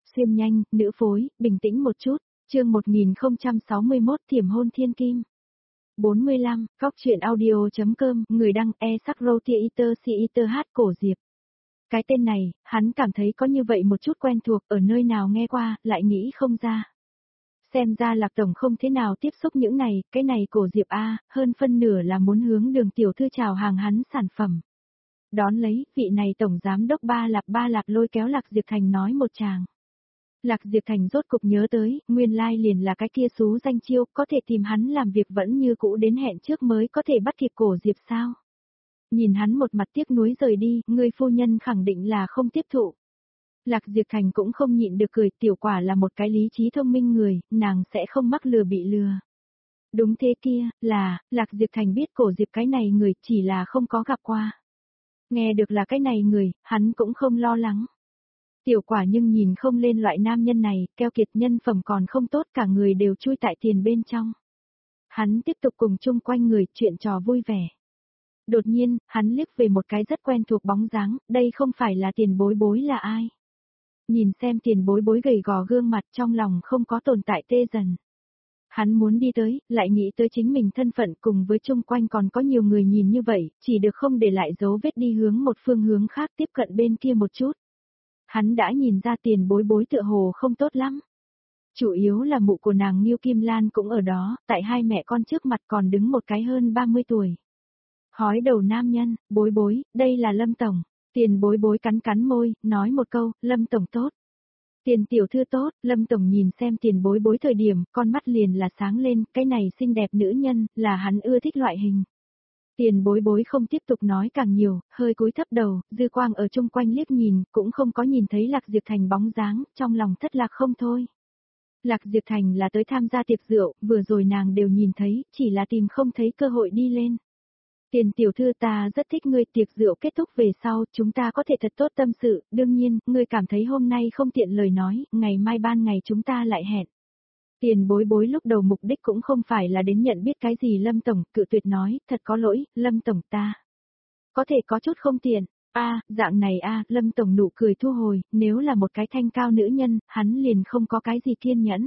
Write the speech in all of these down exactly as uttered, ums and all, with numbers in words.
xuyên nhanh, nữ phối, bình tĩnh một chút, chương một nghìn không trăm sáu mươi mốt Thiểm hôn thiên kim. bốn mươi lăm, Góc truyện audio.com, người đăng e sắc rô tia iter si iter hát cổ diệp. Cái tên này, hắn cảm thấy có như vậy một chút quen thuộc, ở nơi nào nghe qua, lại nghĩ không ra. Xem ra Lạc Tổng không thế nào tiếp xúc những này, cái này cổ diệp A, hơn phân nửa là muốn hướng Đường tiểu thư chào hàng hắn sản phẩm. Đón lấy, vị này Tổng Giám đốc Ba Lạp Ba Lạp lôi kéo Lạc Diệp Thành nói một tràng. Lạc Diệp Thành rốt cục nhớ tới, nguyên lai liền là cái kia xú danh chiêu, có thể tìm hắn làm việc vẫn như cũ đến hẹn trước mới có thể bắt kịp cổ diệp sao. Nhìn hắn một mặt tiếc nuối rời đi, người phu nhân khẳng định là không tiếp thụ. Lạc Diệp Thành cũng không nhịn được cười, tiểu quả là một cái lý trí thông minh người, nàng sẽ không mắc lừa bị lừa. Đúng thế kia, là, Lạc Diệp Thành biết cổ diệp cái này người chỉ là không có gặp qua. Nghe được là cái này người, hắn cũng không lo lắng. Tiểu quả nhưng nhìn không lên loại nam nhân này, keo kiệt nhân phẩm còn không tốt, cả người đều chui tại tiền bên trong. Hắn tiếp tục cùng chung quanh người chuyện trò vui vẻ. Đột nhiên, hắn liếc về một cái rất quen thuộc bóng dáng, đây không phải là Tiền Bối Bối là ai. Nhìn xem Tiền Bối Bối gầy gò gương mặt trong lòng không có tồn tại tê dần. Hắn muốn đi tới, lại nghĩ tới chính mình thân phận cùng với chung quanh còn có nhiều người nhìn như vậy, chỉ được không để lại dấu vết đi hướng một phương hướng khác tiếp cận bên kia một chút. Hắn đã nhìn ra Tiền Bối Bối tựa hồ không tốt lắm. Chủ yếu là mụ của nàng Ngưu Kim Lan cũng ở đó, tại hai mẹ con trước mặt còn đứng một cái hơn ba mươi tuổi. Hói đầu nam nhân, Bối Bối, đây là Lâm Tổng. Tiền Bối Bối cắn cắn môi, nói một câu, Lâm Tổng tốt. Tiền tiểu thư tốt, Lâm Tổng nhìn xem Tiền Bối Bối thời điểm, con mắt liền là sáng lên, cái này xinh đẹp nữ nhân, là hắn ưa thích loại hình. Tiền Bối Bối không tiếp tục nói càng nhiều, hơi cúi thấp đầu, dư quang ở chung quanh liếc nhìn, cũng không có nhìn thấy Lạc Diệp Thành bóng dáng, trong lòng thất lạc không thôi. Lạc Diệp Thành là tới tham gia tiệc rượu, vừa rồi nàng đều nhìn thấy, chỉ là tìm không thấy cơ hội đi lên. Tiền tiểu thư ta rất thích ngươi, tiệc rượu kết thúc về sau, chúng ta có thể thật tốt tâm sự, đương nhiên, ngươi cảm thấy hôm nay không tiện lời nói, ngày mai ban ngày chúng ta lại hẹn. Tiền Bối Bối lúc đầu mục đích cũng không phải là đến nhận biết cái gì Lâm Tổng, cự tuyệt nói, thật có lỗi, Lâm Tổng ta. Có thể có chút không tiện, a dạng này a Lâm Tổng nụ cười thu hồi, nếu là một cái thanh cao nữ nhân, hắn liền không có cái gì kiên nhẫn.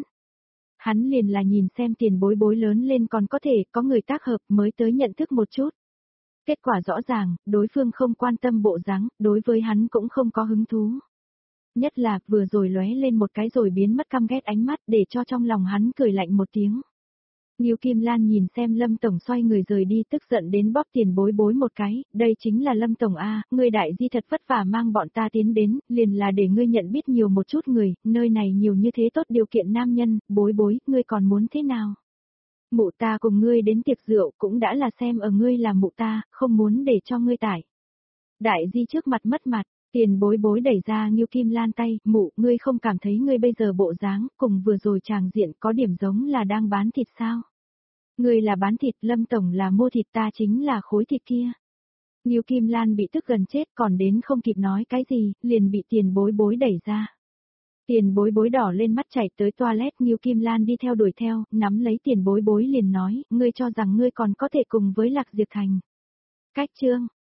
Hắn liền là nhìn xem Tiền Bối Bối lớn lên còn có thể có người tác hợp mới tới nhận thức một chút. Kết quả rõ ràng, đối phương không quan tâm bộ dáng, đối với hắn cũng không có hứng thú. Nhất là, vừa rồi lóe lên một cái rồi biến mất căm ghét ánh mắt để cho trong lòng hắn cười lạnh một tiếng. Ngưu Kim Lan nhìn xem Lâm Tổng xoay người rời đi tức giận đến bóp Tiền Bối Bối một cái, đây chính là Lâm Tổng A, ngươi đại di thật vất vả mang bọn ta tiến đến, liền là để ngươi nhận biết nhiều một chút người, nơi này nhiều như thế tốt điều kiện nam nhân, Bối Bối, ngươi còn muốn thế nào? Mụ ta cùng ngươi đến tiệc rượu cũng đã là xem ở ngươi là mụ ta, không muốn để cho ngươi tải. Đại di trước mặt mất mặt, Tiền Bối Bối đẩy ra Ngưu Kim Lan tay, mụ, ngươi không cảm thấy ngươi bây giờ bộ dáng, cùng vừa rồi tràng diện có điểm giống là đang bán thịt sao? Ngươi là bán thịt, Lâm Tổng là mua thịt, ta chính là khối thịt kia. Ngưu Kim Lan bị tức gần chết còn đến không kịp nói cái gì, liền bị Tiền Bối Bối đẩy ra. Tiền Bối Bối đỏ lên mắt chạy tới toilet, Ngưu Kim Lan đi theo đuổi theo, nắm lấy Tiền Bối Bối liền nói, ngươi cho rằng ngươi còn có thể cùng với Lạc Diệp Thành. Cách chương,